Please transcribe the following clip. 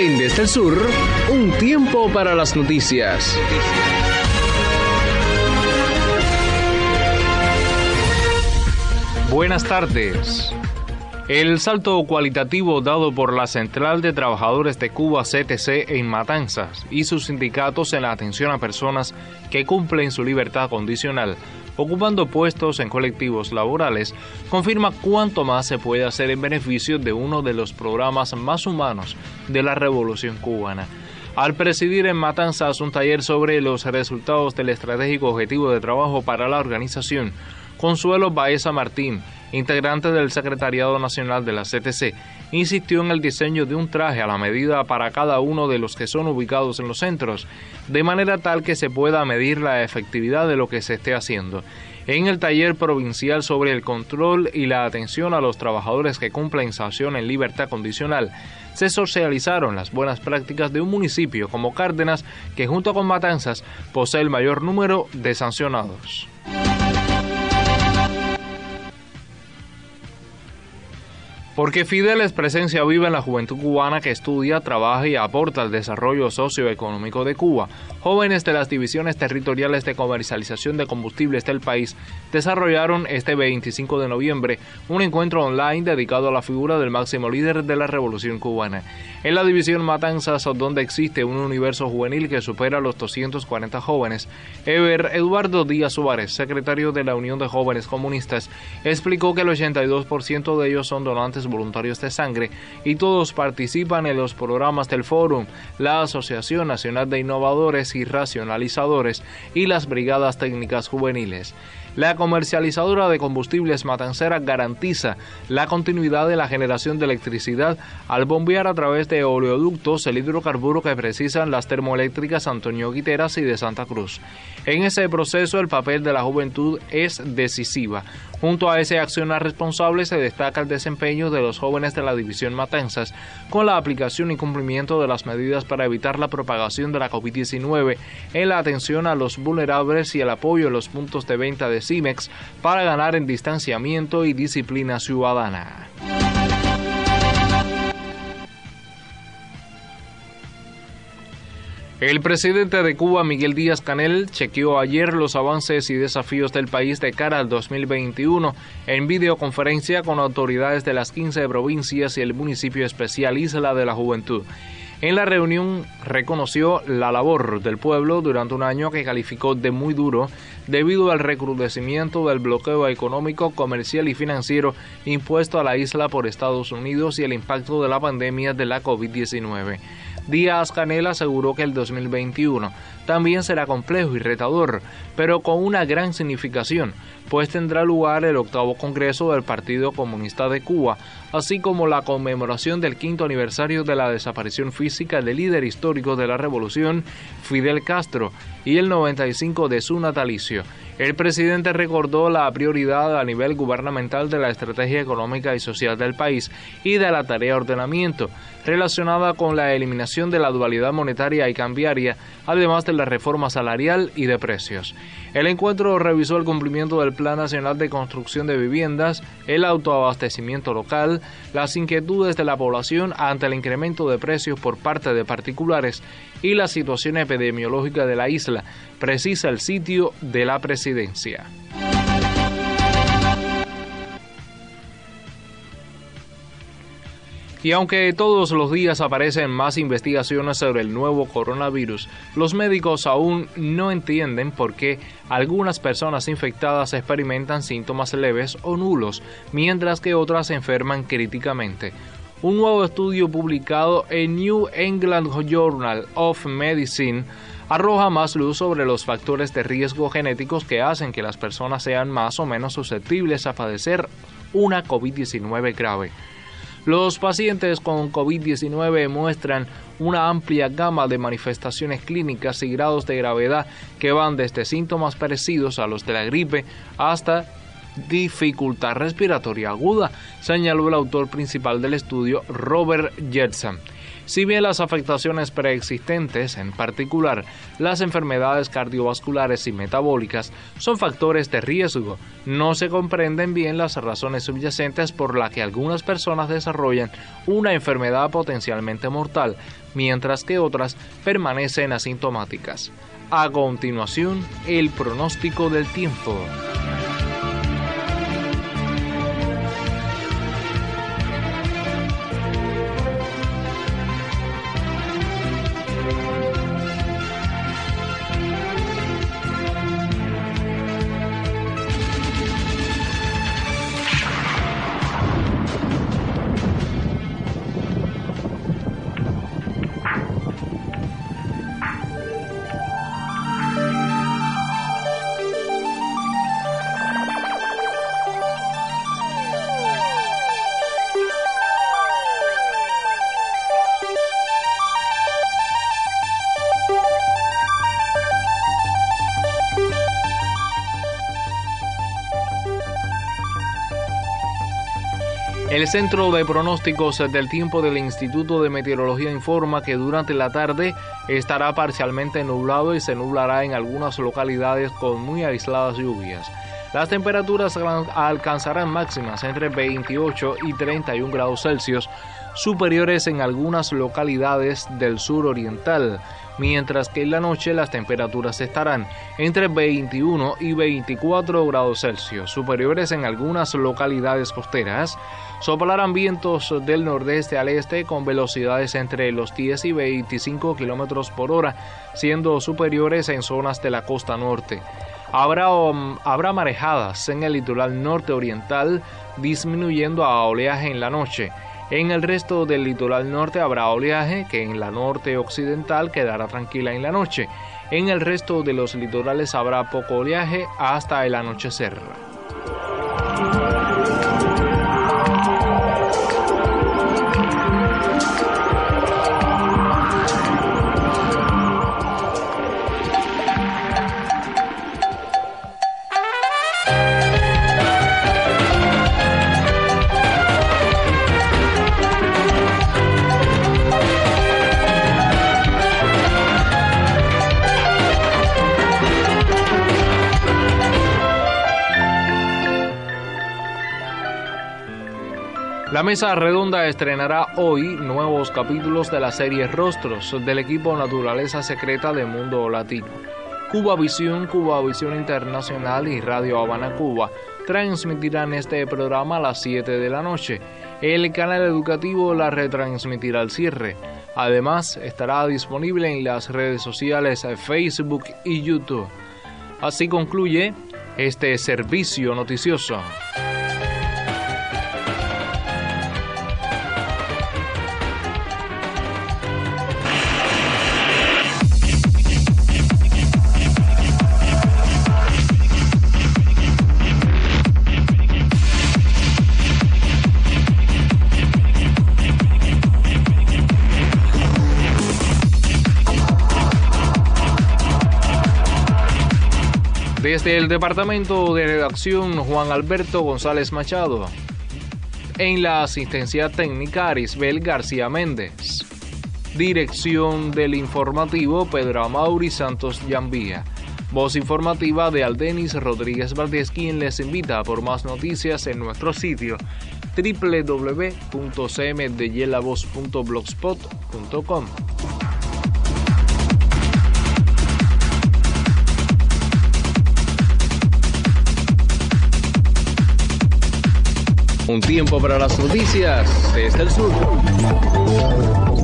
En Desde el Sur, un tiempo para las noticias. Buenas tardes. El salto cualitativo dado por la Central de Trabajadores de Cuba CTC en Matanzas y sus sindicatos en la atención a personas que cumplen su libertad condicional, ocupando puestos en colectivos laborales, confirma cuánto más se puede hacer en beneficio de uno de los programas más humanos de la Revolución Cubana. Al presidir en Matanzas un taller sobre los resultados del estratégico objetivo de trabajo para la organización, Consuelo Baeza Martín, integrante del Secretariado Nacional de la CTC, insistió en el diseño de un traje a la medida para cada uno de los que son ubicados en los centros, de manera tal que se pueda medir la efectividad de lo que se esté haciendo. En el taller provincial sobre el control y la atención a los trabajadores que cumplen sanción en libertad condicional, se socializaron las buenas prácticas de un municipio como Cárdenas, que junto con Matanzas posee el mayor número de sancionados. Porque Fidel es presencia viva en la juventud cubana que estudia, trabaja y aporta al desarrollo socioeconómico de Cuba. Jóvenes de las divisiones territoriales de comercialización de combustibles del país desarrollaron este 25 de noviembre un encuentro online dedicado a la figura del máximo líder de la Revolución Cubana. En la división Matanzas, donde existe un universo juvenil que supera los 240 jóvenes, Eber Eduardo Díaz Suárez, secretario de la Unión de Jóvenes Comunistas, explicó que el 82% de ellos son donantes voluntarios de sangre y todos participan en los programas del Fórum, la Asociación Nacional de Innovadores y Racionalizadores y las Brigadas Técnicas Juveniles. La comercializadora de combustibles matancera garantiza la continuidad de la generación de electricidad al bombear a través de oleoductos el hidrocarburo que precisan las termoeléctricas Antonio Guiteras y de Santa Cruz. En ese proceso el papel de la juventud es decisiva. Junto a ese accionar responsable se destaca el desempeño de los jóvenes de la división Matanzas con la aplicación y cumplimiento de las medidas para evitar la propagación de la COVID-19 en la atención a los vulnerables y el apoyo en los puntos de venta de CIMEX para ganar en distanciamiento y disciplina ciudadana. El presidente de Cuba, Miguel Díaz-Canel, chequeó ayer los avances y desafíos del país de cara al 2021 en videoconferencia con autoridades de las 15 provincias y el municipio especial Isla de la Juventud. En la reunión reconoció la labor del pueblo durante un año que calificó de muy duro debido al recrudecimiento del bloqueo económico, comercial y financiero impuesto a la isla por Estados Unidos y el impacto de la pandemia de la COVID-19. Díaz-Canel aseguró que el 2021 también será complejo y retador, pero con una gran significación, pues tendrá lugar el 8º Congreso del Partido Comunista de Cuba, así como la conmemoración del 5º aniversario de la desaparición física del líder histórico de la revolución, Fidel Castro, y el 95 de su natalicio. El presidente recordó la prioridad a nivel gubernamental de la estrategia económica y social del país y de la tarea de ordenamiento, relacionada con la eliminación de la dualidad monetaria y cambiaria, además de la reforma salarial y de precios. El encuentro revisó el cumplimiento del Plan Nacional de Construcción de Viviendas, el autoabastecimiento local, las inquietudes de la población ante el incremento de precios por parte de particulares y la situación epidemiológica de la isla, precisa el sitio de la presidencia. Y aunque todos los días aparecen más investigaciones sobre el nuevo coronavirus, los médicos aún no entienden por qué algunas personas infectadas experimentan síntomas leves o nulos, mientras que otras se enferman críticamente. Un nuevo estudio publicado en New England Journal of Medicine arroja más luz sobre los factores de riesgo genéticos que hacen que las personas sean más o menos susceptibles a padecer una COVID-19 grave. Los pacientes con COVID-19 muestran una amplia gama de manifestaciones clínicas y grados de gravedad que van desde síntomas parecidos a los de la gripe hasta dificultad respiratoria aguda, señaló el autor principal del estudio, Robert Jetson. Si bien las afectaciones preexistentes, en particular las enfermedades cardiovasculares y metabólicas, son factores de riesgo, no se comprenden bien las razones subyacentes por las que algunas personas desarrollan una enfermedad potencialmente mortal, mientras que otras permanecen asintomáticas. A continuación, el pronóstico del tiempo. El Centro de Pronósticos del Tiempo del Instituto de Meteorología informa que durante la tarde estará parcialmente nublado y se nublará en algunas localidades con muy aisladas lluvias. Las temperaturas alcanzarán máximas entre 28 y 31 grados Celsius, superiores en algunas localidades del sur oriental, mientras que en la noche las temperaturas estarán entre 21 y 24 grados Celsius, superiores en algunas localidades costeras. Soplarán vientos del nordeste al este con velocidades entre los 10 y 25 kilómetros por hora, siendo superiores en zonas de la costa norte. Habrá marejadas en el litoral norte oriental, disminuyendo a oleaje en la noche. En el resto del litoral norte habrá oleaje, que en la norte occidental quedará tranquila en la noche. En el resto de los litorales habrá poco oleaje hasta el anochecer. La Mesa Redonda estrenará hoy nuevos capítulos de la serie Rostros del equipo Naturaleza Secreta de Mundo Latino. Cuba Visión Internacional y Radio Habana Cuba transmitirán este programa a las 7 de la noche. El canal educativo la retransmitirá al cierre. Además, estará disponible en las redes sociales Facebook y YouTube. Así concluye este servicio noticioso. Desde el departamento de redacción, Juan Alberto González Machado. En la asistencia técnica, Arisbel García Méndez. Dirección del informativo, Pedro Amaury Santos Llambía. Voz informativa de Aldenis Rodríguez Valdés, quien les invita por más noticias en nuestro sitio www.cmdeyelavoz.blogspot.com. Un tiempo para las noticias desde el sur.